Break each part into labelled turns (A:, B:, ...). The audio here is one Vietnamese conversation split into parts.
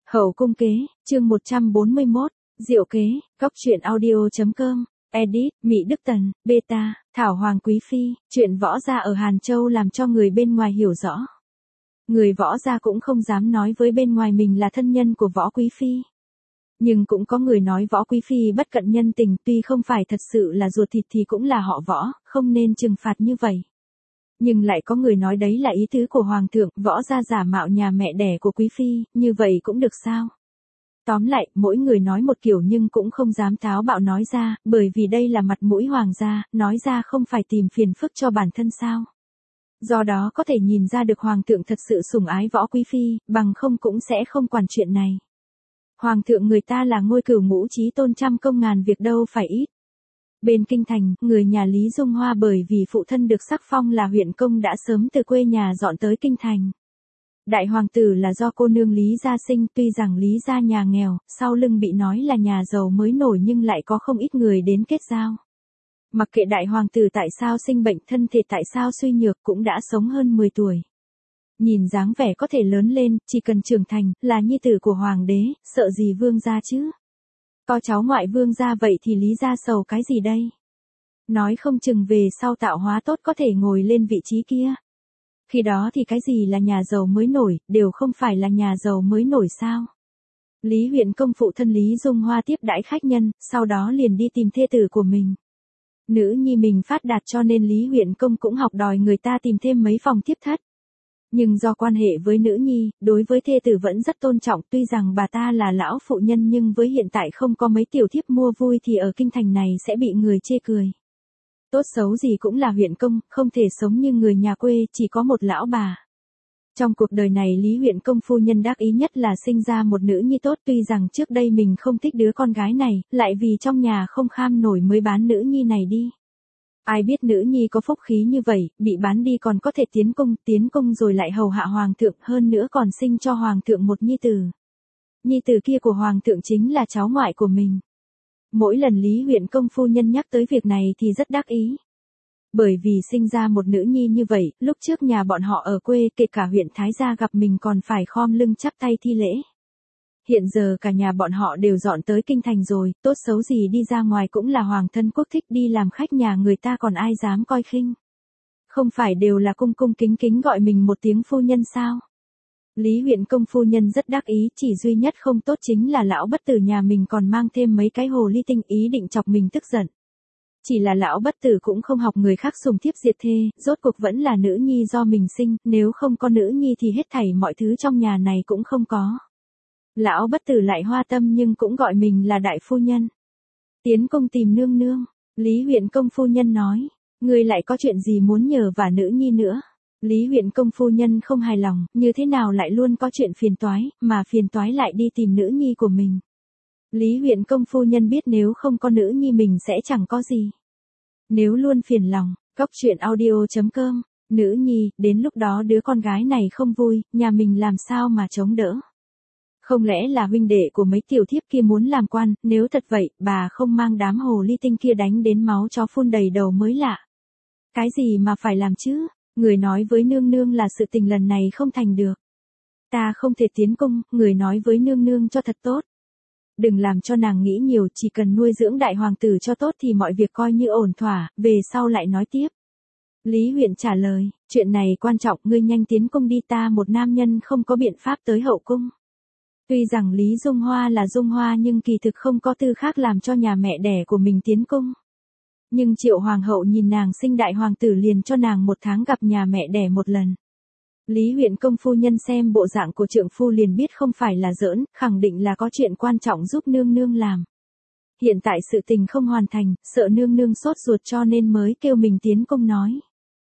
A: Hậu cung kế, chương 141, Diệu kế, góc truyện audio.com, edit, Mỹ Đức Tần, beta, Thảo Hoàng Quý Phi, chuyện võ gia ở Hàn Châu làm cho người bên ngoài hiểu rõ. Người võ gia cũng không dám nói với bên ngoài mình là thân nhân của võ Quý Phi. Nhưng cũng có người nói võ Quý Phi bất cận nhân tình, tuy không phải thật sự là ruột thịt thì cũng là họ võ, không nên trừng phạt như vậy. Nhưng lại có người nói đấy là ý tứ của Hoàng thượng, võ gia giả mạo nhà mẹ đẻ của Quý Phi, như vậy cũng được sao? Tóm lại, mỗi người nói một kiểu nhưng cũng không dám táo bạo nói ra, bởi vì đây là mặt mũi hoàng gia, nói ra không phải tìm phiền phức cho bản thân sao. Do đó có thể nhìn ra được Hoàng thượng thật sự sủng ái võ Quý Phi, bằng không cũng sẽ không quản chuyện này. Hoàng thượng người ta là ngôi cửu ngũ chí tôn, trăm công ngàn việc đâu phải ít. Bên kinh thành, người nhà Lý Dung Hoa bởi vì phụ thân được sắc phong là huyện công đã sớm từ quê nhà dọn tới kinh thành. Đại hoàng tử là do cô nương Lý gia sinh, tuy rằng Lý gia nhà nghèo, sau lưng bị nói là nhà giàu mới nổi nhưng lại có không ít người đến kết giao. Mặc kệ đại hoàng tử tại sao sinh bệnh, thân thể tại sao suy nhược, cũng đã sống hơn 10 tuổi. Nhìn dáng vẻ có thể lớn lên, chỉ cần trưởng thành, là nhi tử của hoàng đế, sợ gì vương gia chứ. Có cháu ngoại vương gia vậy thì Lý gia sầu cái gì đây? Nói không chừng về sau tạo hóa tốt có thể ngồi lên vị trí kia. Khi đó thì cái gì là nhà giàu mới nổi, đều không phải là nhà giàu mới nổi sao? Lý huyện công phụ thân Lý Dung Hoa tiếp đãi khách nhân, sau đó liền đi tìm thê tử của mình. Nữ nhi mình phát đạt cho nên Lý huyện công cũng học đòi người ta tìm thêm mấy phòng tiếp thất. Nhưng do quan hệ với nữ nhi, đối với thê tử vẫn rất tôn trọng, tuy rằng bà ta là lão phụ nhân nhưng với hiện tại không có mấy tiểu thiếp mua vui thì ở kinh thành này sẽ bị người chê cười. Tốt xấu gì cũng là huyện công, không thể sống như người nhà quê, chỉ có một lão bà. Trong cuộc đời này Lý huyện công phu nhân đắc ý nhất là sinh ra một nữ nhi tốt, tuy rằng trước đây mình không thích đứa con gái này, lại vì trong nhà không kham nổi mới bán nữ nhi này đi. Ai biết nữ nhi có phúc khí như vậy, bị bán đi còn có thể tiến công rồi lại hầu hạ hoàng thượng, hơn nữa còn sinh cho hoàng thượng một nhi tử. Nhi tử kia của hoàng thượng chính là cháu ngoại của mình. Mỗi lần Lý huyện công phu nhân nhắc tới việc này thì rất đắc ý. Bởi vì sinh ra một nữ nhi như vậy, lúc trước nhà bọn họ ở quê kể cả huyện Thái Gia gặp mình còn phải khom lưng chắp tay thi lễ. Hiện giờ cả nhà bọn họ đều dọn tới kinh thành rồi, tốt xấu gì đi ra ngoài cũng là hoàng thân quốc thích, đi làm khách nhà người ta còn ai dám coi khinh. Không phải đều là cung cung kính kính gọi mình một tiếng phu nhân sao? Lý huyện công phu nhân rất đắc ý, chỉ duy nhất không tốt chính là lão bất tử nhà mình còn mang thêm mấy cái hồ ly tinh, ý định chọc mình tức giận. Chỉ là lão bất tử cũng không học người khác sùng thiếp diệt thê, rốt cuộc vẫn là nữ nhi do mình sinh, nếu không có nữ nhi thì hết thảy mọi thứ trong nhà này cũng không có. Lão bất tử lại hoa tâm nhưng cũng gọi mình là đại phu nhân. Tiến công tìm nương nương, Lý huyện công phu nhân nói, ngươi lại có chuyện gì muốn nhờ vả nữ nhi nữa? Lý huyện công phu nhân không hài lòng, như thế nào lại luôn có chuyện phiền toái, mà phiền toái lại đi tìm nữ nhi của mình. Lý huyện công phu nhân biết nếu không có nữ nhi mình sẽ chẳng có gì. Nếu luôn phiền lòng, góc truyện audio.com, nữ nhi, đến lúc đó đứa con gái này không vui, nhà mình làm sao mà chống đỡ. Không lẽ là huynh đệ của mấy tiểu thiếp kia muốn làm quan, nếu thật vậy, bà không mang đám hồ ly tinh kia đánh đến máu chó phun đầy đầu mới lạ. Cái gì mà phải làm chứ, người nói với nương nương là sự tình lần này không thành được. Ta không thể tiến cung, người nói với nương nương cho thật tốt. Đừng làm cho nàng nghĩ nhiều, chỉ cần nuôi dưỡng đại hoàng tử cho tốt thì mọi việc coi như ổn thỏa, về sau lại nói tiếp. Lý huyện trả lời, chuyện này quan trọng, ngươi nhanh tiến cung đi, ta một nam nhân không có biện pháp tới hậu cung. Tuy rằng Lý Dung Hoa là Dung Hoa nhưng kỳ thực không có tư khác làm cho nhà mẹ đẻ của mình tiến cung. Nhưng Triệu Hoàng hậu nhìn nàng sinh đại hoàng tử liền cho nàng 1 tháng gặp nhà mẹ đẻ một lần. Lý huyện công phu nhân xem bộ dạng của trượng phu liền biết không phải là giỡn, khẳng định là có chuyện quan trọng giúp nương nương làm. Hiện tại sự tình không hoàn thành, sợ nương nương sốt ruột cho nên mới kêu mình tiến cung nói.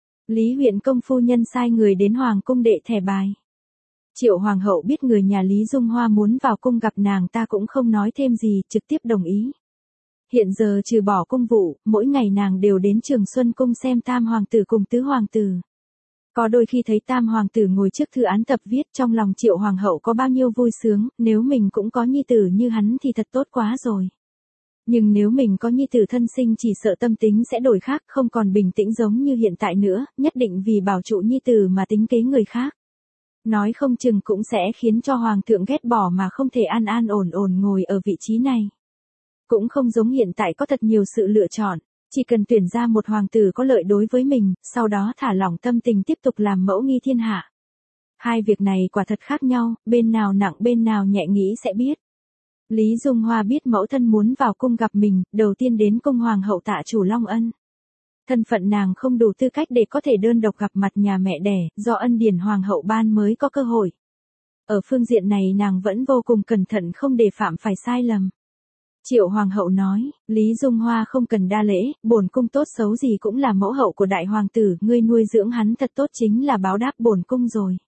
A: Lý huyện công phu nhân sai người đến hoàng cung đệ thẻ bài. Triệu Hoàng hậu biết người nhà Lý Dung Hoa muốn vào cung gặp nàng ta cũng không nói thêm gì, trực tiếp đồng ý. Hiện giờ trừ bỏ cung vụ, mỗi ngày nàng đều đến Trường Xuân cung xem tam hoàng tử cùng tứ hoàng tử. Có đôi khi thấy tam hoàng tử ngồi trước thư án tập viết, trong lòng Triệu Hoàng hậu có bao nhiêu vui sướng, nếu mình cũng có nhi tử như hắn thì thật tốt quá rồi. Nhưng nếu mình có nhi tử thân sinh chỉ sợ tâm tính sẽ đổi khác, không còn bình tĩnh giống như hiện tại nữa, nhất định vì bảo trụ nhi tử mà tính kế người khác. Nói không chừng cũng sẽ khiến cho hoàng thượng ghét bỏ mà không thể an an ổn ổn ngồi ở vị trí này. Cũng không giống hiện tại có thật nhiều sự lựa chọn, chỉ cần tuyển ra một hoàng tử có lợi đối với mình, sau đó thả lỏng tâm tình tiếp tục làm mẫu nghi thiên hạ. Hai việc này quả thật khác nhau, bên nào nặng bên nào nhẹ nghĩ sẽ biết. Lý Dung Hoa biết mẫu thân muốn vào cung gặp mình, đầu tiên đến cung hoàng hậu Tạ Chủ Long Ân. Thân phận nàng không đủ tư cách để có thể đơn độc gặp mặt nhà mẹ đẻ, do ân điển hoàng hậu ban mới có cơ hội. Ở phương diện này nàng vẫn vô cùng cẩn thận không để phạm phải sai lầm. Triệu hoàng hậu nói, Lý Dung Hoa không cần đa lễ, bổn cung tốt xấu gì cũng là mẫu hậu của đại hoàng tử, ngươi nuôi dưỡng hắn thật tốt chính là báo đáp bổn cung rồi.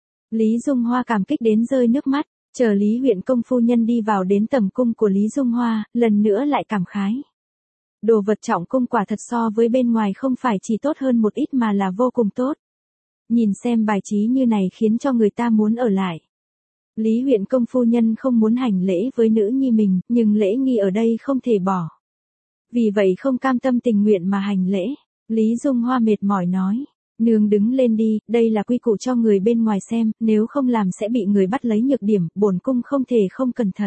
A: Lý Dung Hoa cảm kích đến rơi nước mắt, chờ Lý huyện công phu nhân đi vào đến tầm cung của Lý Dung Hoa, lần nữa lại cảm khái. Đồ vật trọng cung quả thật so với bên ngoài không phải chỉ tốt hơn một ít mà là vô cùng tốt. Nhìn xem bài trí như này khiến cho người ta muốn ở lại. Lý huyện công phu nhân không muốn hành lễ với nữ nhi mình, nhưng lễ nghi ở đây không thể bỏ. Vì vậy không cam tâm tình nguyện mà hành lễ. Lý Dung Hoa mệt mỏi nói, nương đứng lên đi, đây là quy củ cho người bên ngoài xem, nếu không làm sẽ bị người bắt lấy nhược điểm, bổn cung không thể không cẩn thận.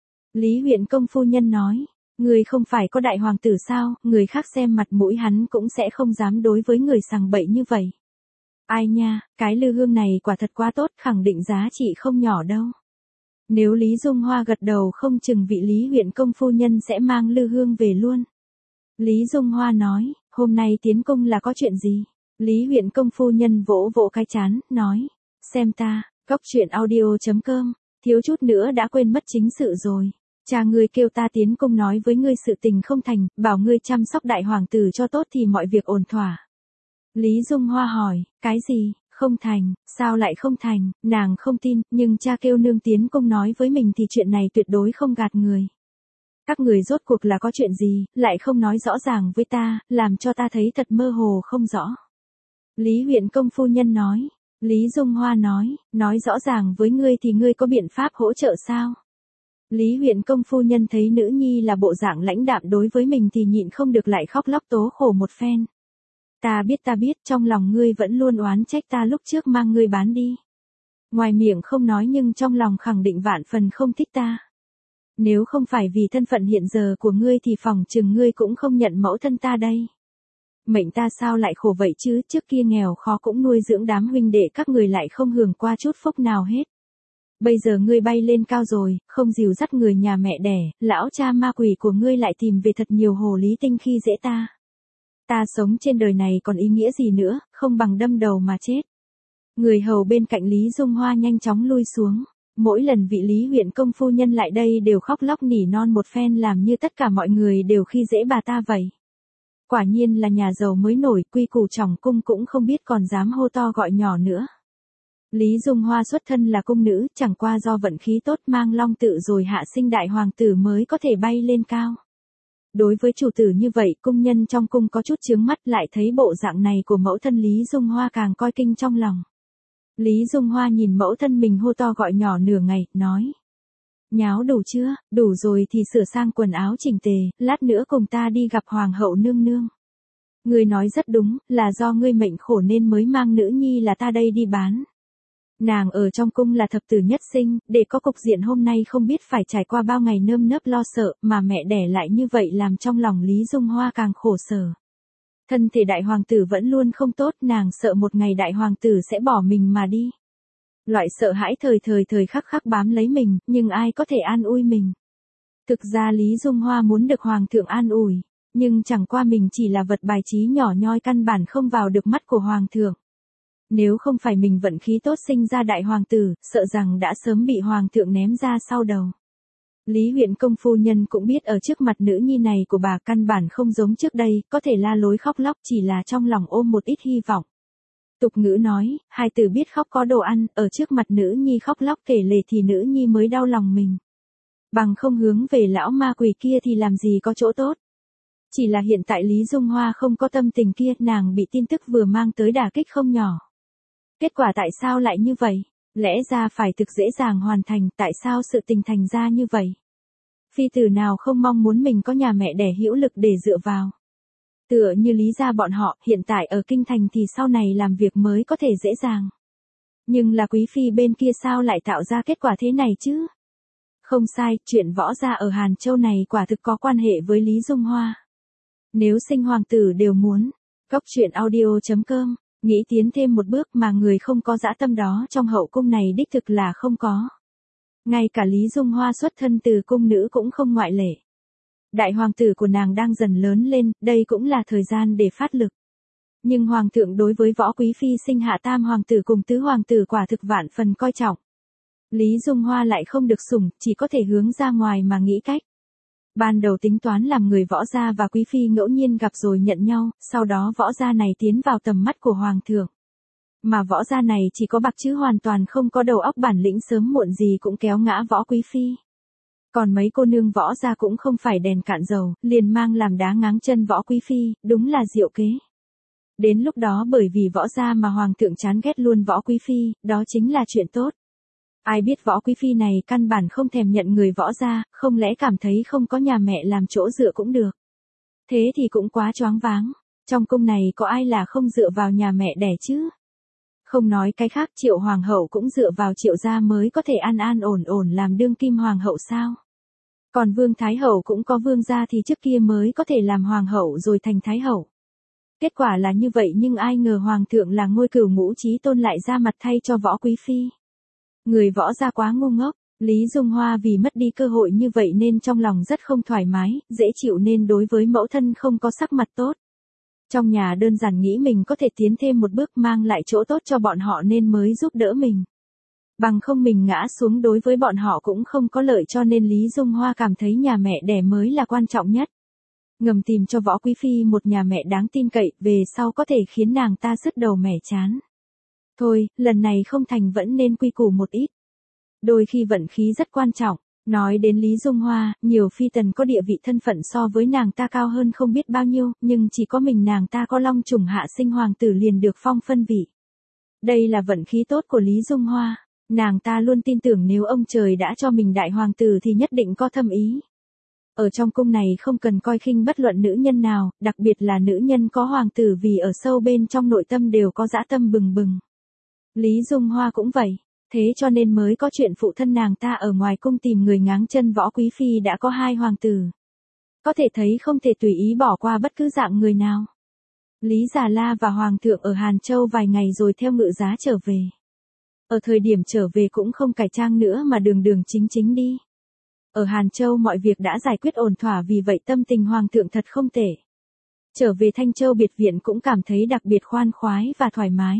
A: Lý huyện công phu nhân nói, người không phải có đại hoàng tử sao, người khác xem mặt mũi hắn cũng sẽ không dám đối với người sằng bậy như vậy. Ai nha, cái lư hương này quả thật quá tốt, khẳng định giá trị không nhỏ đâu. Nếu Lý Dung Hoa gật đầu không chừng vị Lý huyện công phu nhân sẽ mang lư hương về luôn. Lý Dung Hoa nói, hôm nay tiến cung là có chuyện gì? Lý huyện công phu nhân vỗ vỗ cái chán, nói, xem ta, góc truyện audio.com, thiếu chút nữa đã quên mất chính sự rồi. Cha ngươi kêu ta tiến cung nói với ngươi sự tình không thành, bảo ngươi chăm sóc đại hoàng tử cho tốt thì mọi việc ổn thỏa. Lý Dung Hoa hỏi, cái gì, không thành, sao lại không thành, nàng không tin, nhưng cha kêu nương tiến cung nói với mình thì chuyện này tuyệt đối không gạt người. Các người rốt cuộc là có chuyện gì, lại không nói rõ ràng với ta, làm cho ta thấy thật mơ hồ không rõ. Lý huyện công phu nhân nói, Lý Dung Hoa nói rõ ràng với ngươi thì ngươi có biện pháp hỗ trợ sao? Lý huyện công phu nhân thấy nữ nhi là bộ dạng lãnh đạm đối với mình thì nhịn không được lại khóc lóc tố khổ một phen. Ta biết, trong lòng ngươi vẫn luôn oán trách ta lúc trước mang ngươi bán đi. Ngoài miệng không nói nhưng trong lòng khẳng định vạn phần không thích ta. Nếu không phải vì thân phận hiện giờ của ngươi thì phòng chừng ngươi cũng không nhận mẫu thân ta đây. Mệnh ta sao lại khổ vậy chứ, trước kia nghèo khó cũng nuôi dưỡng đám huynh đệ các người lại không hưởng qua chút phúc nào hết. Bây giờ ngươi bay lên cao rồi, không dìu dắt người nhà mẹ đẻ, lão cha ma quỷ của ngươi lại tìm về thật nhiều hồ lý tinh khi dễ ta. Ta sống trên đời này còn ý nghĩa gì nữa, không bằng đâm đầu mà chết. Người hầu bên cạnh Lý Dung Hoa nhanh chóng lui xuống. Mỗi lần vị Lý huyện công phu nhân lại đây đều khóc lóc nỉ non một phen làm như tất cả mọi người đều khi dễ bà ta vậy. Quả nhiên là nhà giàu mới nổi, quy củ trọng cung cũng không biết còn dám hô to gọi nhỏ nữa. Lý Dung Hoa xuất thân là cung nữ, chẳng qua do vận khí tốt mang long tự rồi hạ sinh đại hoàng tử mới có thể bay lên cao. Đối với chủ tử như vậy, cung nhân trong cung có chút chướng mắt, lại thấy bộ dạng này của mẫu thân Lý Dung Hoa càng coi kinh trong lòng. Lý Dung Hoa nhìn mẫu thân mình hô to gọi nhỏ nửa ngày, nói. Nháo đủ chưa, đủ rồi thì sửa sang quần áo chỉnh tề, lát nữa cùng ta đi gặp hoàng hậu nương nương. Ngươi nói rất đúng, là do ngươi mệnh khổ nên mới mang nữ nhi là ta đây đi bán. Nàng ở trong cung là thập tử nhất sinh, để có cục diện hôm nay không biết phải trải qua bao ngày nơm nớp lo sợ, mà mẹ đẻ lại như vậy làm trong lòng Lý Dung Hoa càng khổ sở. Thân thể đại hoàng tử vẫn luôn không tốt, nàng sợ một ngày đại hoàng tử sẽ bỏ mình mà đi. Loại sợ hãi thời khắc khắc bám lấy mình, nhưng ai có thể an ủi mình. Thực ra Lý Dung Hoa muốn được hoàng thượng an ủi, nhưng chẳng qua mình chỉ là vật bài trí nhỏ nhoi căn bản không vào được mắt của hoàng thượng. Nếu không phải mình vận khí tốt sinh ra đại hoàng tử, sợ rằng đã sớm bị hoàng thượng ném ra sau đầu. Lý huyện công phu nhân cũng biết ở trước mặt nữ nhi này của bà căn bản không giống trước đây, có thể la lối khóc lóc chỉ là trong lòng ôm một ít hy vọng. Tục ngữ nói, hai từ biết khóc có đồ ăn, ở trước mặt nữ nhi khóc lóc kể lể thì nữ nhi mới đau lòng mình. Bằng không hướng về lão ma quỷ kia thì làm gì có chỗ tốt. Chỉ là hiện tại Lý Dung Hoa không có tâm tình kia, nàng bị tin tức vừa mang tới đả kích không nhỏ. Kết quả tại sao lại như vậy? Lẽ ra phải thực dễ dàng hoàn thành, tại sao sự tình thành ra như vậy? Phi tử nào không mong muốn mình có nhà mẹ đẻ hữu lực để dựa vào. Tựa như Lý gia bọn họ, hiện tại ở kinh thành thì sau này làm việc mới có thể dễ dàng. Nhưng là quý phi bên kia sao lại tạo ra kết quả thế này chứ? Không sai, chuyện võ gia ở Hàn Châu này quả thực có quan hệ với Lý Dung Hoa. Nếu sinh hoàng tử đều muốn, Cốc truyện audio.com, nghĩ tiến thêm một bước mà người không có dã tâm đó trong hậu cung này đích thực là không có. Ngay cả Lý Dung Hoa xuất thân từ cung nữ cũng không ngoại lệ. Đại hoàng tử của nàng đang dần lớn lên, đây cũng là thời gian để phát lực. Nhưng hoàng thượng đối với võ quý phi sinh hạ tam hoàng tử cùng tứ hoàng tử quả thực vạn phần coi trọng. Lý Dung Hoa lại không được sủng, chỉ có thể hướng ra ngoài mà nghĩ cách. Ban đầu tính toán làm người võ gia và quý phi ngẫu nhiên gặp rồi nhận nhau, sau đó võ gia này tiến vào tầm mắt của hoàng thượng. Mà võ gia này chỉ có bạc chứ hoàn toàn không có đầu óc bản lĩnh, sớm muộn gì cũng kéo ngã võ quý phi. Còn mấy cô nương võ gia cũng không phải đèn cạn dầu, liền mang làm đá ngáng chân võ quý phi, đúng là diệu kế. Đến lúc đó bởi vì võ gia mà hoàng thượng chán ghét luôn võ quý phi, đó chính là chuyện tốt. Ai biết võ quý phi này căn bản không thèm nhận người võ gia, không lẽ cảm thấy không có nhà mẹ làm chỗ dựa cũng được. Thế thì cũng quá choáng váng, trong cung này có ai là không dựa vào nhà mẹ đẻ chứ? Không nói cái khác, Triệu hoàng hậu cũng dựa vào Triệu gia mới có thể an an ổn ổn làm đương kim hoàng hậu sao? Còn Vương Thái hậu cũng có vương gia thì trước kia mới có thể làm hoàng hậu rồi thành Thái hậu. Kết quả là như vậy, nhưng ai ngờ hoàng thượng là ngôi cửu ngũ chí tôn lại ra mặt thay cho võ quý phi. Người võ gia quá ngu ngốc, Lý Dung Hoa vì mất đi cơ hội như vậy nên trong lòng rất không thoải mái, dễ chịu nên đối với mẫu thân không có sắc mặt tốt. Trong nhà đơn giản nghĩ mình có thể tiến thêm một bước mang lại chỗ tốt cho bọn họ nên mới giúp đỡ mình. Bằng không mình ngã xuống đối với bọn họ cũng không có lợi, cho nên Lý Dung Hoa cảm thấy nhà mẹ đẻ mới là quan trọng nhất. Ngầm tìm cho võ quý phi một nhà mẹ đáng tin cậy, về sau có thể khiến nàng ta sứt đầu mẻ chán. Thôi, lần này không thành vẫn nên quy củ một ít. Đôi khi vận khí rất quan trọng. Nói đến Lý Dung Hoa, nhiều phi tần có địa vị thân phận so với nàng ta cao hơn không biết bao nhiêu, nhưng chỉ có mình nàng ta có long trùng hạ sinh hoàng tử liền được phong phân vị. Đây là vận khí tốt của Lý Dung Hoa. Nàng ta luôn tin tưởng nếu ông trời đã cho mình đại hoàng tử thì nhất định có thâm ý. Ở trong cung này không cần coi khinh bất luận nữ nhân nào, đặc biệt là nữ nhân có hoàng tử, vì ở sâu bên trong nội tâm đều có dã tâm bừng bừng. Lý Dung Hoa cũng vậy, thế cho nên mới có chuyện phụ thân nàng ta ở ngoài cung tìm người ngáng chân võ quý phi đã có 2 hoàng tử. Có thể thấy không thể tùy ý bỏ qua bất cứ dạng người nào. Lý Già La và hoàng thượng ở Hàn Châu vài ngày rồi theo ngự giá trở về. Ở thời điểm trở về cũng không cải trang nữa mà đường đường chính chính đi. Ở Hàn Châu mọi việc đã giải quyết ổn thỏa, vì vậy tâm tình hoàng thượng thật không tệ. Trở về Thanh Châu biệt viện cũng cảm thấy đặc biệt khoan khoái và thoải mái.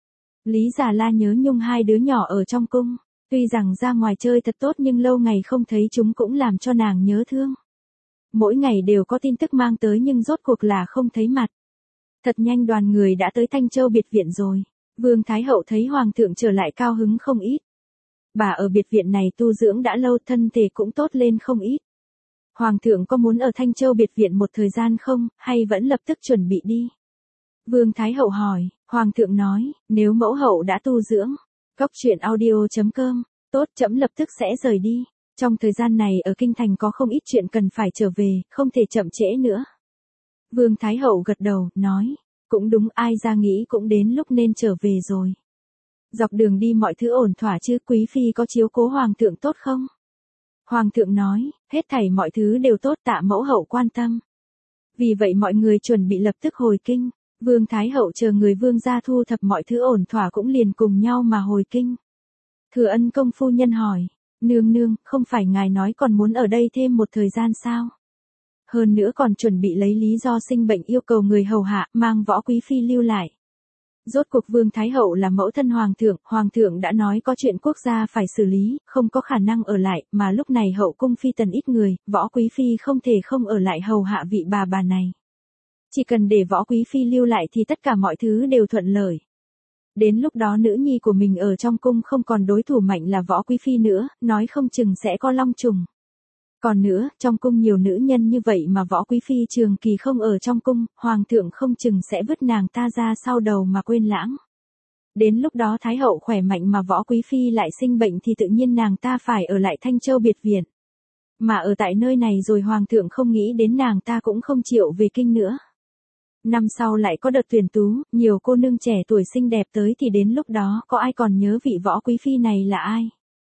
A: Lý Già La nhớ nhung 2 đứa nhỏ ở trong cung, tuy rằng ra ngoài chơi thật tốt nhưng lâu ngày không thấy chúng cũng làm cho nàng nhớ thương. Mỗi ngày đều có tin tức mang tới nhưng rốt cuộc là không thấy mặt. Thật nhanh đoàn người đã tới Thanh Châu biệt viện rồi. Vương Thái hậu thấy hoàng thượng trở lại cao hứng không ít. Bà ở biệt viện này tu dưỡng đã lâu, thân thể cũng tốt lên không ít. Hoàng thượng có muốn ở Thanh Châu biệt viện một thời gian không, hay vẫn lập tức chuẩn bị đi? Vương Thái hậu hỏi, hoàng thượng nói, nếu mẫu hậu đã tu dưỡng, Cốc truyện audio.com, tốt, trẫm lập tức sẽ rời đi. Trong thời gian này ở kinh thành có không ít chuyện cần phải trở về, không thể chậm trễ nữa. Vương Thái hậu gật đầu, nói, cũng đúng, ai ra nghĩ cũng đến lúc nên trở về rồi. Dọc đường đi mọi thứ ổn thỏa chứ, quý phi có chiếu cố hoàng thượng tốt không? Hoàng thượng nói, hết thảy mọi thứ đều tốt, tạ mẫu hậu quan tâm. Vì vậy mọi người chuẩn bị lập tức hồi kinh. Vương Thái hậu chờ người vương gia thu thập mọi thứ ổn thỏa cũng liền cùng nhau mà hồi kinh. Thừa Ân công phu nhân hỏi, nương nương, không phải ngài nói còn muốn ở đây thêm một thời gian sao? Hơn nữa còn chuẩn bị lấy lý do sinh bệnh yêu cầu người hầu hạ, mang võ quý phi lưu lại. Rốt cuộc Vương Thái hậu là mẫu thân hoàng thượng đã nói có chuyện quốc gia phải xử lý, không có khả năng ở lại, mà lúc này hậu cung phi tần ít người, võ quý phi không thể không ở lại hầu hạ vị bà này. Chỉ cần để võ quý phi lưu lại thì tất cả mọi thứ đều thuận lợi. Đến lúc đó nữ nhi của mình ở trong cung không còn đối thủ mạnh là võ quý phi nữa, nói không chừng sẽ có long trùng. Còn nữa, trong cung nhiều nữ nhân như vậy mà võ quý phi trường kỳ không ở trong cung, hoàng thượng không chừng sẽ vứt nàng ta ra sau đầu mà quên lãng. Đến lúc đó thái hậu khỏe mạnh mà võ quý phi lại sinh bệnh thì tự nhiên nàng ta phải ở lại Thanh Châu biệt viện. Mà ở tại nơi này rồi hoàng thượng không nghĩ đến nàng ta cũng không chịu về kinh nữa. Năm sau lại có đợt tuyển tú, nhiều cô nương trẻ tuổi xinh đẹp tới thì đến lúc đó có ai còn nhớ vị võ quý phi này là ai.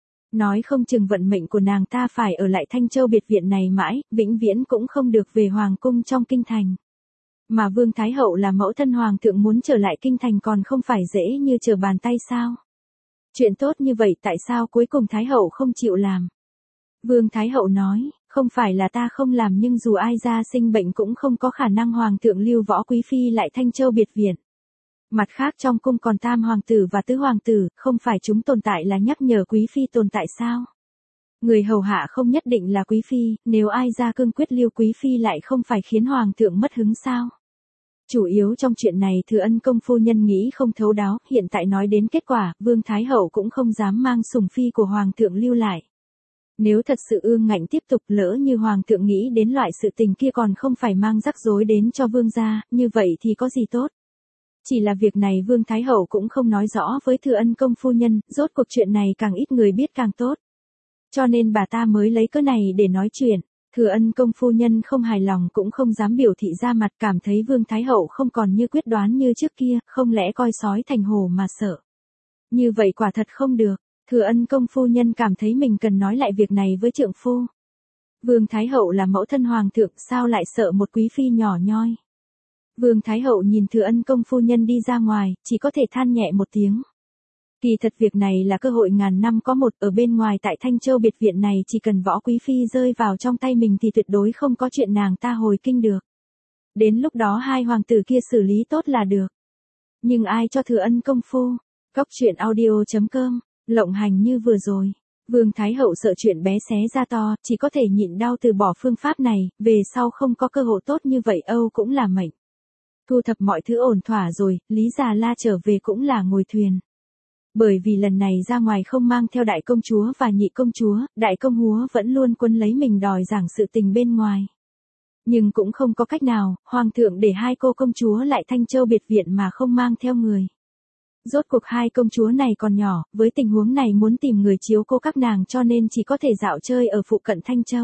A: Nói không chừng vận mệnh của nàng ta phải ở lại Thanh Châu biệt viện này mãi, vĩnh viễn cũng không được về hoàng cung trong kinh thành. Mà Vương Thái Hậu là mẫu thân hoàng thượng muốn trở lại kinh thành còn không phải dễ như trở bàn tay sao. Chuyện tốt như vậy tại sao cuối cùng Thái Hậu không chịu làm? Vương Thái Hậu nói, không phải là ta không làm nhưng dù ai ra sinh bệnh cũng không có khả năng hoàng thượng lưu võ quý phi lại Thanh Châu biệt viện. Mặt khác trong cung còn tam hoàng tử và tứ hoàng tử, không phải chúng tồn tại là nhắc nhở quý phi tồn tại sao? Người hầu hạ không nhất định là quý phi, nếu ai ra cương quyết lưu quý phi lại không phải khiến hoàng thượng mất hứng sao? Chủ yếu trong chuyện này Thừa Ân công phu nhân nghĩ không thấu đáo, hiện tại nói đến kết quả, Vương Thái Hậu cũng không dám mang sủng phi của hoàng thượng lưu lại. Nếu thật sự ương ngạnh tiếp tục lỡ như hoàng thượng nghĩ đến loại sự tình kia còn không phải mang rắc rối đến cho vương gia, như vậy thì có gì tốt. Chỉ là việc này Vương Thái Hậu cũng không nói rõ với Thừa Ân công phu nhân, rốt cuộc chuyện này càng ít người biết càng tốt. Cho nên bà ta mới lấy cớ này để nói chuyện. Thừa Ân công phu nhân không hài lòng cũng không dám biểu thị ra mặt, cảm thấy Vương Thái Hậu không còn như quyết đoán như trước kia, không lẽ coi sói thành hổ mà sợ. Như vậy quả thật không được. Thừa Ân công phu nhân cảm thấy mình cần nói lại việc này với trượng phu. Vương Thái Hậu là mẫu thân hoàng thượng, sao lại sợ một quý phi nhỏ nhoi. Vương Thái Hậu nhìn Thừa Ân công phu nhân đi ra ngoài, chỉ có thể than nhẹ một tiếng. Kỳ thật việc này là cơ hội ngàn năm có một, ở bên ngoài tại Thanh Châu biệt viện này chỉ cần võ quý phi rơi vào trong tay mình thì tuyệt đối không có chuyện nàng ta hồi kinh được. Đến lúc đó hai hoàng tử kia xử lý tốt là được. Nhưng ai cho Thừa Ân công phu? Góc truyện audio.com, lộng hành như vừa rồi. Vương Thái Hậu sợ chuyện bé xé ra to, chỉ có thể nhịn đau từ bỏ phương pháp này, về sau không có cơ hội tốt như vậy Âu cũng là mệnh. Thu thập mọi thứ ổn thỏa rồi, Lý Già La trở về cũng là ngồi thuyền. Bởi vì lần này ra ngoài không mang theo đại công chúa và nhị công chúa, đại công húa vẫn luôn quấn lấy mình đòi giảng sự tình bên ngoài. Nhưng cũng không có cách nào, hoàng thượng để hai cô công chúa lại Thanh Châu biệt viện mà không mang theo người. Rốt cuộc hai công chúa này còn nhỏ, với tình huống này muốn tìm người chiếu cô các nàng cho nên chỉ có thể dạo chơi ở phụ cận Thanh Châu.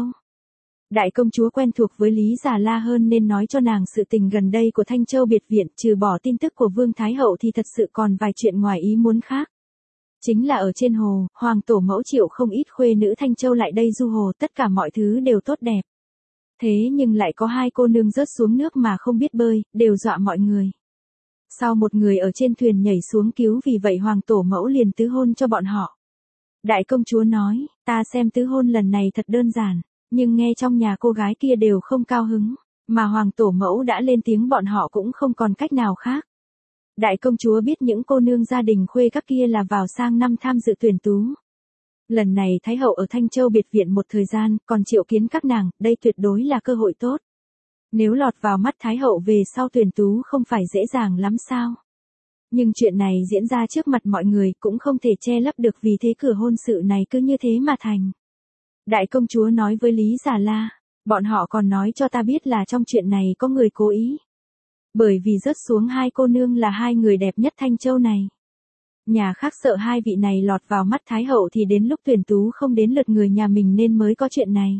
A: Đại công chúa quen thuộc với Lý Già La hơn nên nói cho nàng sự tình gần đây của Thanh Châu biệt viện, trừ bỏ tin tức của Vương Thái Hậu thì thật sự còn vài chuyện ngoài ý muốn khác. Chính là ở trên hồ, hoàng tổ mẫu triệu không ít khuê nữ Thanh Châu lại đây du hồ, tất cả mọi thứ đều tốt đẹp. Thế nhưng lại có hai cô nương rớt xuống nước mà không biết bơi, đều dọa mọi người. Sau một người ở trên thuyền nhảy xuống cứu, vì vậy hoàng tổ mẫu liền tứ hôn cho bọn họ. Đại công chúa nói, ta xem tứ hôn lần này thật đơn giản, nhưng nghe trong nhà cô gái kia đều không cao hứng, mà hoàng tổ mẫu đã lên tiếng bọn họ cũng không còn cách nào khác. Đại công chúa biết những cô nương gia đình khuê các kia là vào sang năm tham dự tuyển tú. Lần này Thái Hậu ở Thanh Châu biệt viện một thời gian, còn triệu kiến các nàng, đây tuyệt đối là cơ hội tốt. Nếu lọt vào mắt Thái Hậu về sau tuyển tú không phải dễ dàng lắm sao. Nhưng chuyện này diễn ra trước mặt mọi người cũng không thể che lấp được, vì thế cửa hôn sự này cứ như thế mà thành. Đại công chúa nói với Lý Già La, bọn họ còn nói cho ta biết là trong chuyện này có người cố ý. Bởi vì rớt xuống hai cô nương là hai người đẹp nhất Thanh Châu này. Nhà khác sợ hai vị này lọt vào mắt Thái Hậu thì đến lúc tuyển tú không đến lượt người nhà mình nên mới có chuyện này.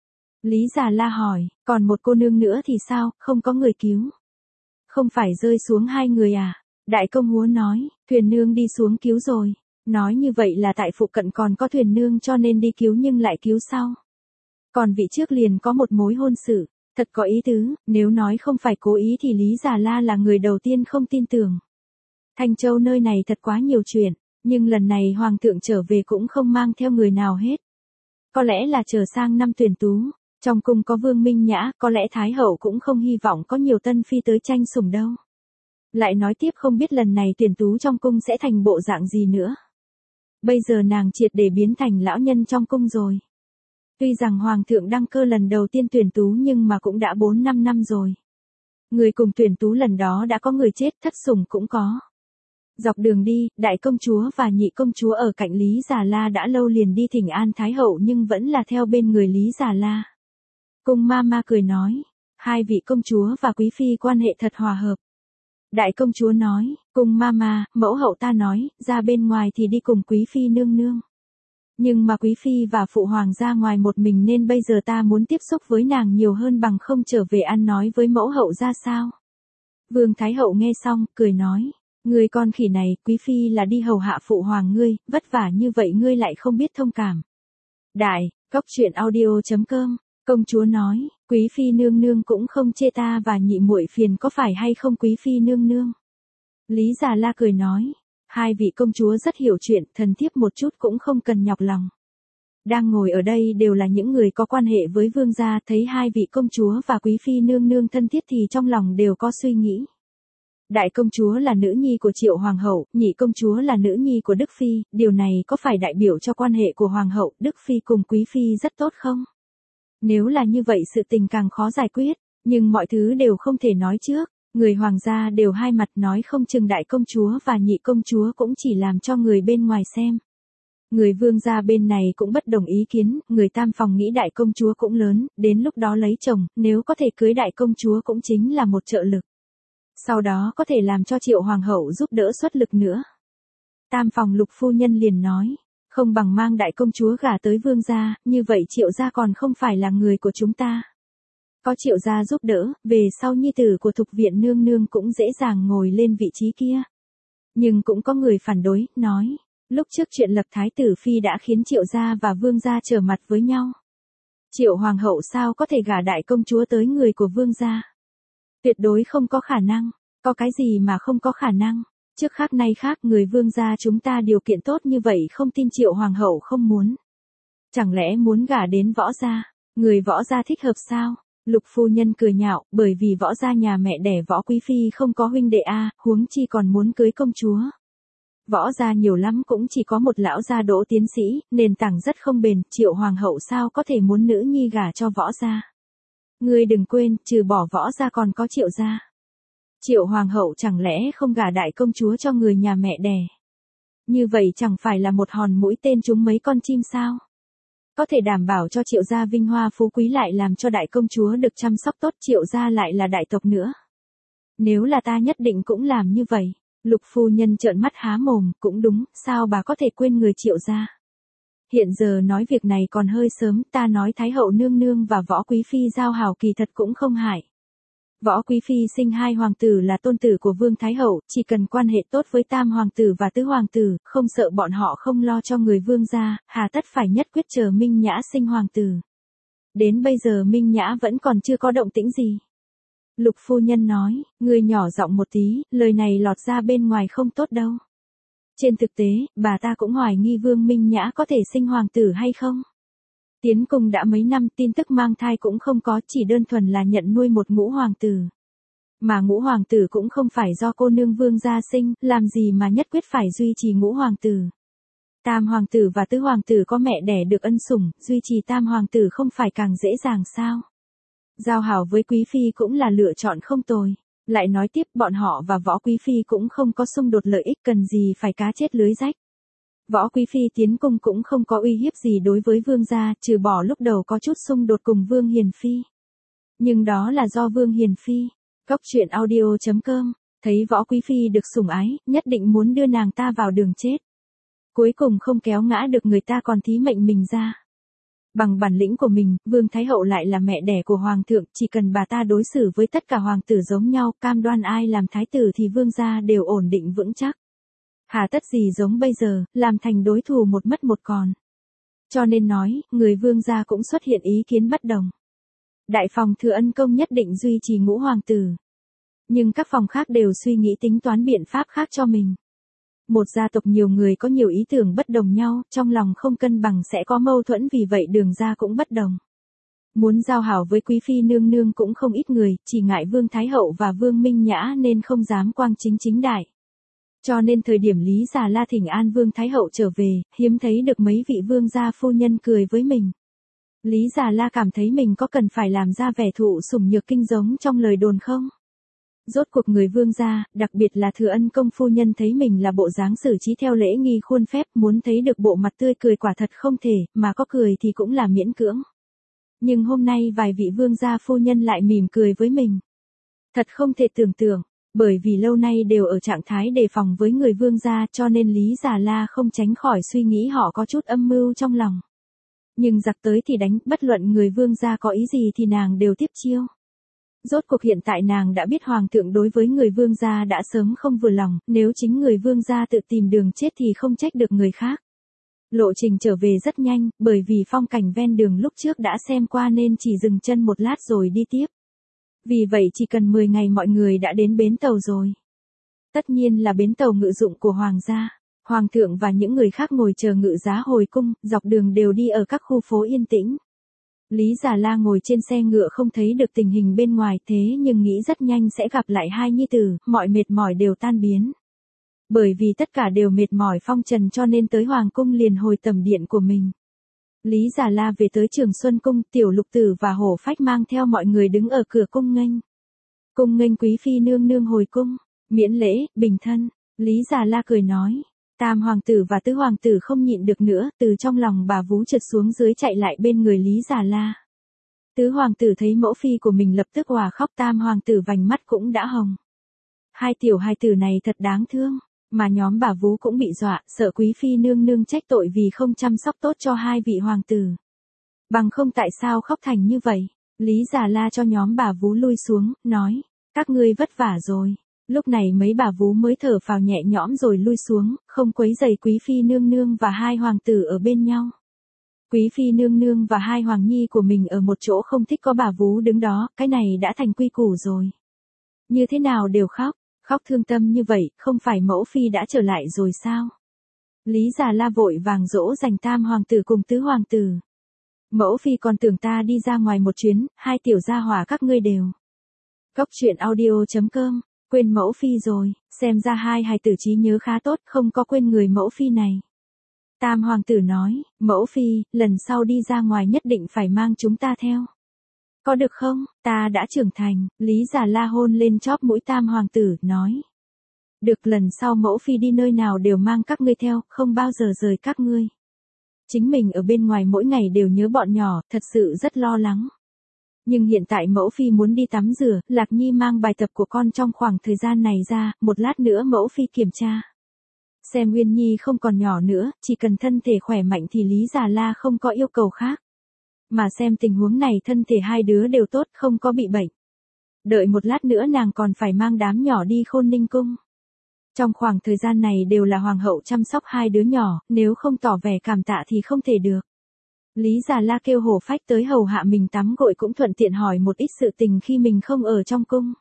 A: Lý Già La hỏi, còn một cô nương nữa thì sao, không có người cứu? Không phải rơi xuống hai người à? Đại công húa nói, thuyền nương đi xuống cứu rồi. Nói như vậy là tại phụ cận còn có thuyền nương cho nên đi cứu nhưng lại cứu sau. Còn vị trước liền có một mối hôn sự, thật có ý tứ, nếu nói không phải cố ý thì Lý Già La là người đầu tiên không tin tưởng. Thanh Châu nơi này thật quá nhiều chuyện, nhưng lần này hoàng thượng trở về cũng không mang theo người nào hết. Có lẽ là chờ sang năm tuyển tú, trong cung có Vương Minh Nhã, có lẽ Thái Hậu cũng không hy vọng có nhiều tân phi tới tranh sủng đâu. Lại nói tiếp không biết lần này tuyển tú trong cung sẽ thành bộ dạng gì nữa. Bây giờ nàng triệt để biến thành lão nhân trong cung rồi. Tuy rằng hoàng thượng đăng cơ lần đầu tiên tuyển tú nhưng mà cũng đã 4-5 năm rồi. Người cùng tuyển tú lần đó đã có người chết, thất sủng cũng có. Dọc đường đi, đại công chúa và nhị công chúa ở cạnh Lý Già La đã lâu liền đi thỉnh an Thái Hậu nhưng vẫn là theo bên người Lý Già La. Cung Mama cười nói, hai vị công chúa và quý phi quan hệ thật hòa hợp. Đại công chúa nói, cung Mama, mẫu hậu ta nói, ra bên ngoài thì đi cùng quý phi nương nương. Nhưng mà quý phi và phụ hoàng ra ngoài một mình nên bây giờ ta muốn tiếp xúc với nàng nhiều hơn bằng không trở về ăn nói với mẫu hậu ra sao. Vương Thái Hậu nghe xong, cười nói, người con khỉ này, quý phi là đi hầu hạ phụ hoàng ngươi, vất vả như vậy ngươi lại không biết thông cảm. Đại, góc truyện audio.com, công chúa nói, quý phi nương nương cũng không chê ta và nhị muội phiền có phải hay không quý phi nương nương. Lý Già La cười nói, hai vị công chúa rất hiểu chuyện, thần thiếp một chút cũng không cần nhọc lòng. Đang ngồi ở đây đều là những người có quan hệ với vương gia, thấy hai vị công chúa và quý phi nương nương thân thiết thì trong lòng đều có suy nghĩ. Đại công chúa là nữ nhi của Triệu Hoàng hậu, nhị công chúa là nữ nhi của Đức Phi, điều này có phải đại biểu cho quan hệ của Hoàng hậu, Đức Phi cùng quý phi rất tốt không? Nếu là như vậy sự tình càng khó giải quyết, nhưng mọi thứ đều không thể nói trước, người hoàng gia đều hai mặt nói không chừng đại công chúa và nhị công chúa cũng chỉ làm cho người bên ngoài xem. Người vương gia bên này cũng bất đồng ý kiến, người tam phòng nghĩ đại công chúa cũng lớn, đến lúc đó lấy chồng, nếu có thể cưới đại công chúa cũng chính là một trợ lực. Sau đó có thể làm cho Triệu Hoàng hậu giúp đỡ xuất lực nữa. Tam phòng Lục phu nhân liền nói, không bằng mang đại công chúa gả tới vương gia, như vậy Triệu gia còn không phải là người của chúng ta. Có Triệu gia giúp đỡ, về sau nhi tử của Thục viện nương nương cũng dễ dàng ngồi lên vị trí kia. Nhưng cũng có người phản đối, nói, lúc trước chuyện lập thái tử phi đã khiến Triệu gia và vương gia trở mặt với nhau. Triệu Hoàng hậu sao có thể gả đại công chúa tới người của vương gia? Tuyệt đối không có khả năng, có cái gì mà không có khả năng, trước khác nay khác người vương gia chúng ta điều kiện tốt như vậy không tin Triệu Hoàng hậu không muốn. Chẳng lẽ muốn gả đến võ gia, người võ gia thích hợp sao? Lục phu nhân cười nhạo, bởi vì võ gia nhà mẹ đẻ Võ Quý Phi không có huynh đệ a, huống chi còn muốn cưới công chúa. Võ gia nhiều lắm cũng chỉ có một lão gia đỗ tiến sĩ, nền tảng rất không bền, Triệu Hoàng hậu sao có thể muốn nữ nhi gả cho võ gia. Ngươi đừng quên, trừ bỏ võ gia còn có Triệu gia. Triệu Hoàng hậu chẳng lẽ không gả đại công chúa cho người nhà mẹ đẻ. Như vậy chẳng phải là một hòn mũi tên trúng mấy con chim sao? Có thể đảm bảo cho Triệu gia vinh hoa phú quý lại làm cho đại công chúa được chăm sóc tốt, Triệu gia lại là đại tộc nữa. Nếu là ta nhất định cũng làm như vậy. Lục phu nhân trợn mắt há mồm, cũng đúng, sao bà có thể quên người Triệu gia? Hiện giờ nói việc này còn hơi sớm, ta nói Thái hậu nương nương và Võ Quý Phi giao hảo kỳ thật cũng không hại. Võ Quý Phi sinh hai hoàng tử là tôn tử của Vương Thái hậu, chỉ cần quan hệ tốt với tam hoàng tử và tứ hoàng tử, không sợ bọn họ không lo cho người vương gia, hà tất phải nhất quyết chờ Minh Nhã sinh hoàng tử. Đến bây giờ Minh Nhã vẫn còn chưa có động tĩnh gì. Lục phu nhân nói, người nhỏ giọng một tí, lời này lọt ra bên ngoài không tốt đâu. Trên thực tế, bà ta cũng hoài nghi Vương Minh Nhã có thể sinh hoàng tử hay không. Tiến cung đã mấy năm, tin tức mang thai cũng không có, chỉ đơn thuần là nhận nuôi một ngũ hoàng tử. Mà ngũ hoàng tử cũng không phải do cô nương vương gia sinh, làm gì mà nhất quyết phải duy trì ngũ hoàng tử. Tam hoàng tử và tứ hoàng tử có mẹ đẻ được ân sủng, duy trì tam hoàng tử không phải càng dễ dàng sao. Giao hảo với quý phi cũng là lựa chọn không tồi. Lại nói tiếp bọn họ và Võ Quý Phi cũng không có xung đột lợi ích, cần gì phải cá chết lưới rách. Võ Quý Phi tiến cung cũng không có uy hiếp gì đối với vương gia, trừ bỏ lúc đầu có chút xung đột cùng Vương Hiền Phi. Nhưng đó là do Vương Hiền Phi. Góc truyện audio.com, thấy Võ Quý Phi được sủng ái, nhất định muốn đưa nàng ta vào đường chết. Cuối cùng không kéo ngã được người ta còn thí mệnh mình ra. Bằng bản lĩnh của mình, Vương Thái hậu lại là mẹ đẻ của hoàng thượng, chỉ cần bà ta đối xử với tất cả hoàng tử giống nhau, cam đoan ai làm thái tử thì vương gia đều ổn định vững chắc. Hà tất gì giống bây giờ, làm thành đối thủ một mất một còn. Cho nên nói, người vương gia cũng xuất hiện ý kiến bất đồng. Đại phòng Thừa Ân công nhất định duy trì ngũ hoàng tử. Nhưng các phòng khác đều suy nghĩ tính toán biện pháp khác cho mình. Một gia tộc nhiều người có nhiều ý tưởng bất đồng nhau, trong lòng không cân bằng sẽ có mâu thuẫn, vì vậy đường ra cũng bất đồng. Muốn giao hảo với quý phi nương nương cũng không ít người, chỉ ngại Vương Thái hậu và Vương Minh Nhã nên không dám quang chính chính đại. Cho nên thời điểm Lý Già La thỉnh an Vương Thái hậu trở về, hiếm thấy được mấy vị vương gia phu nhân cười với mình. Lý Già La cảm thấy mình có cần phải làm ra vẻ thụ sủng nhược kinh giống trong lời đồn không? Rốt cuộc người vương gia, đặc biệt là Thừa Ân công phu nhân thấy mình là bộ dáng xử trí theo lễ nghi khuôn phép, muốn thấy được bộ mặt tươi cười quả thật không thể, mà có cười thì cũng là miễn cưỡng. Nhưng hôm nay vài vị vương gia phu nhân lại mỉm cười với mình. Thật không thể tưởng tượng, bởi vì lâu nay đều ở trạng thái đề phòng với người vương gia, cho nên Lý Già La không tránh khỏi suy nghĩ họ có chút âm mưu trong lòng. Nhưng giặc tới thì đánh, bất luận người vương gia có ý gì thì nàng đều tiếp chiêu. Rốt cuộc hiện tại nàng đã biết hoàng thượng đối với người vương gia đã sớm không vừa lòng, nếu chính người vương gia tự tìm đường chết thì không trách được người khác. Lộ trình trở về rất nhanh, bởi vì phong cảnh ven đường lúc trước đã xem qua nên chỉ dừng chân một lát rồi đi tiếp. Vì vậy chỉ cần 10 ngày mọi người đã đến bến tàu rồi. Tất nhiên là bến tàu ngự dụng của hoàng gia. Hoàng thượng và những người khác ngồi chờ ngự giá hồi cung, dọc đường đều đi ở các khu phố yên tĩnh. Lý Già La ngồi trên xe ngựa không thấy được tình hình bên ngoài thế nhưng nghĩ rất nhanh sẽ gặp lại hai nhi tử, mọi mệt mỏi đều tan biến. Bởi vì tất cả đều mệt mỏi phong trần cho nên tới hoàng cung liền hồi tẩm điện của mình. Lý Già La về tới Trường Xuân cung, Tiểu Lục Tử và Hổ Phách mang theo mọi người đứng ở cửa cung nghênh. Cung nghênh quý phi nương nương hồi cung, miễn lễ, bình thân. Lý Già La cười nói. Tam hoàng tử và tứ hoàng tử không nhịn được nữa, từ trong lòng bà vú trượt xuống dưới chạy lại bên người Lý Già La. Tứ hoàng tử thấy mẫu phi của mình lập tức òa khóc, tam hoàng tử vành mắt cũng đã hồng. Hai tiểu hài tử này thật đáng thương, mà nhóm bà vú cũng bị dọa, sợ quý phi nương nương trách tội vì không chăm sóc tốt cho hai vị hoàng tử. Bằng không tại sao khóc thành như vậy? Lý Già La cho nhóm bà vú lui xuống, nói, các ngươi vất vả rồi. Lúc này mấy bà vú mới thở phào nhẹ nhõm rồi lui xuống, không quấy rầy quý phi nương nương và hai hoàng tử ở bên nhau. Quý phi nương nương và hai hoàng nhi của mình ở một chỗ không thích có bà vú đứng đó, cái này đã thành quy củ rồi. Như thế nào đều khóc, khóc thương tâm như vậy, không phải mẫu phi đã trở lại rồi sao? Lý Già La vội vàng dỗ dành tam hoàng tử cùng tứ hoàng tử. Mẫu phi còn tưởng ta đi ra ngoài một chuyến, hai tiểu gia hỏa các ngươi đều. Góc truyện audio.com, quên mẫu phi rồi, xem ra hai hài tử trí nhớ khá tốt, không có quên người mẫu phi này. Tam hoàng tử nói, mẫu phi, lần sau đi ra ngoài nhất định phải mang chúng ta theo. Có được không, ta đã trưởng thành, Lý Già La hôn lên chóp mũi tam hoàng tử, nói. Được, lần sau mẫu phi đi nơi nào đều mang các ngươi theo, không bao giờ rời các ngươi. Chính mình ở bên ngoài mỗi ngày đều nhớ bọn nhỏ, thật sự rất lo lắng. Nhưng hiện tại mẫu phi muốn đi tắm rửa, Lạc Nhi mang bài tập của con trong khoảng thời gian này ra, một lát nữa mẫu phi kiểm tra. Xem Uyên Nhi không còn nhỏ nữa, chỉ cần thân thể khỏe mạnh thì Lý Già La không có yêu cầu khác. Mà xem tình huống này thân thể hai đứa đều tốt, không có bị bệnh. Đợi một lát nữa nàng còn phải mang đám nhỏ đi Khôn Ninh cung. Trong khoảng thời gian này đều là hoàng hậu chăm sóc hai đứa nhỏ, nếu không tỏ vẻ cảm tạ thì không thể được. Lý Già La kêu Hổ Phách tới hầu hạ mình tắm gội cũng thuận tiện hỏi một ít sự tình khi mình không ở trong cung.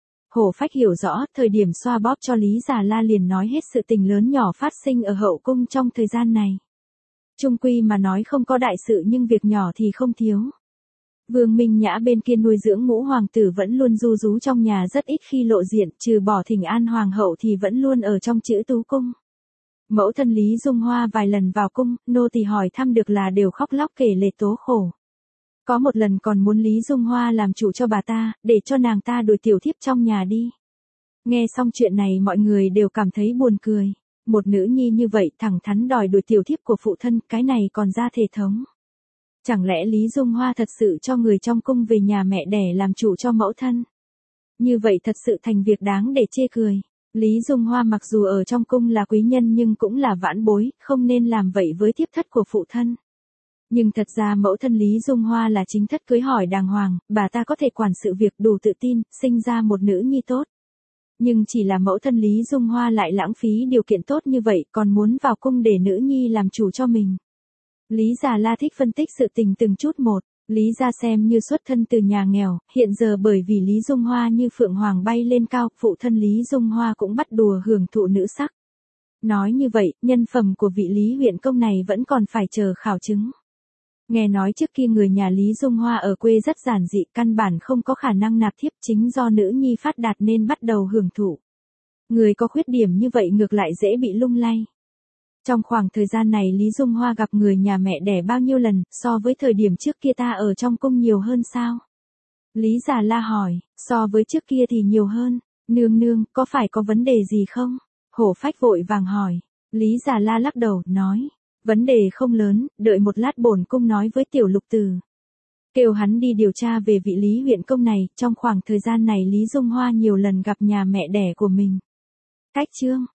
A: Hổ Phách hiểu rõ, thời điểm xoa bóp cho Lý Già La liền nói hết sự tình lớn nhỏ phát sinh ở hậu cung trong thời gian này. Chung quy mà nói không có đại sự nhưng việc nhỏ thì không thiếu. Vương Minh Nhã bên kia nuôi dưỡng ngũ hoàng tử vẫn luôn ru rú trong nhà rất ít khi lộ diện, trừ bỏ thỉnh an hoàng hậu thì vẫn luôn ở trong Chữ Tú cung. Mẫu thân Lý Dung Hoa vài lần vào cung, nô tỳ hỏi thăm được là đều khóc lóc kể lể tố khổ. Có một lần còn muốn Lý Dung Hoa làm chủ cho bà ta, để cho nàng ta đuổi tiểu thiếp trong nhà đi. Nghe xong chuyện này mọi người đều cảm thấy buồn cười. Một nữ nhi như vậy thẳng thắn đòi đuổi tiểu thiếp của phụ thân, cái này còn ra thể thống. Chẳng lẽ Lý Dung Hoa thật sự cho người trong cung về nhà mẹ đẻ làm chủ cho mẫu thân? Như vậy thật sự thành việc đáng để chê cười. Lý Dung Hoa mặc dù ở trong cung là quý nhân nhưng cũng là vãn bối, không nên làm vậy với thiếp thất của phụ thân. Nhưng thật ra mẫu thân Lý Dung Hoa là chính thất cưới hỏi đàng hoàng, bà ta có thể quản sự việc đủ tự tin, sinh ra một nữ nhi tốt. Nhưng chỉ là mẫu thân Lý Dung Hoa lại lãng phí điều kiện tốt như vậy còn muốn vào cung để nữ nhi làm chủ cho mình. Lý Già La thích phân tích sự tình từng chút một. Lý gia xem như xuất thân từ nhà nghèo, hiện giờ bởi vì Lý Dung Hoa như phượng hoàng bay lên cao, phụ thân Lý Dung Hoa cũng bắt đùa hưởng thụ nữ sắc. Nói như vậy, nhân phẩm của vị Lý huyện công này vẫn còn phải chờ khảo chứng. Nghe nói trước kia người nhà Lý Dung Hoa ở quê rất giản dị, căn bản không có khả năng nạp thiếp, chính do nữ nhi phát đạt nên bắt đầu hưởng thụ. Người có khuyết điểm như vậy ngược lại dễ bị lung lay. Trong khoảng thời gian này Lý Dung Hoa gặp người nhà mẹ đẻ bao nhiêu lần, so với thời điểm trước kia ta ở trong cung nhiều hơn sao? Lý Già La hỏi, so với trước kia thì nhiều hơn. Nương nương, có phải có vấn đề gì không? Hổ Phách vội vàng hỏi. Lý Già La lắc đầu, nói, vấn đề không lớn, đợi một lát bổn cung nói với Tiểu Lục Tử. Kêu hắn đi điều tra về vị Lý huyện công này, trong khoảng thời gian này Lý Dung Hoa nhiều lần gặp nhà mẹ đẻ của mình. Cách chương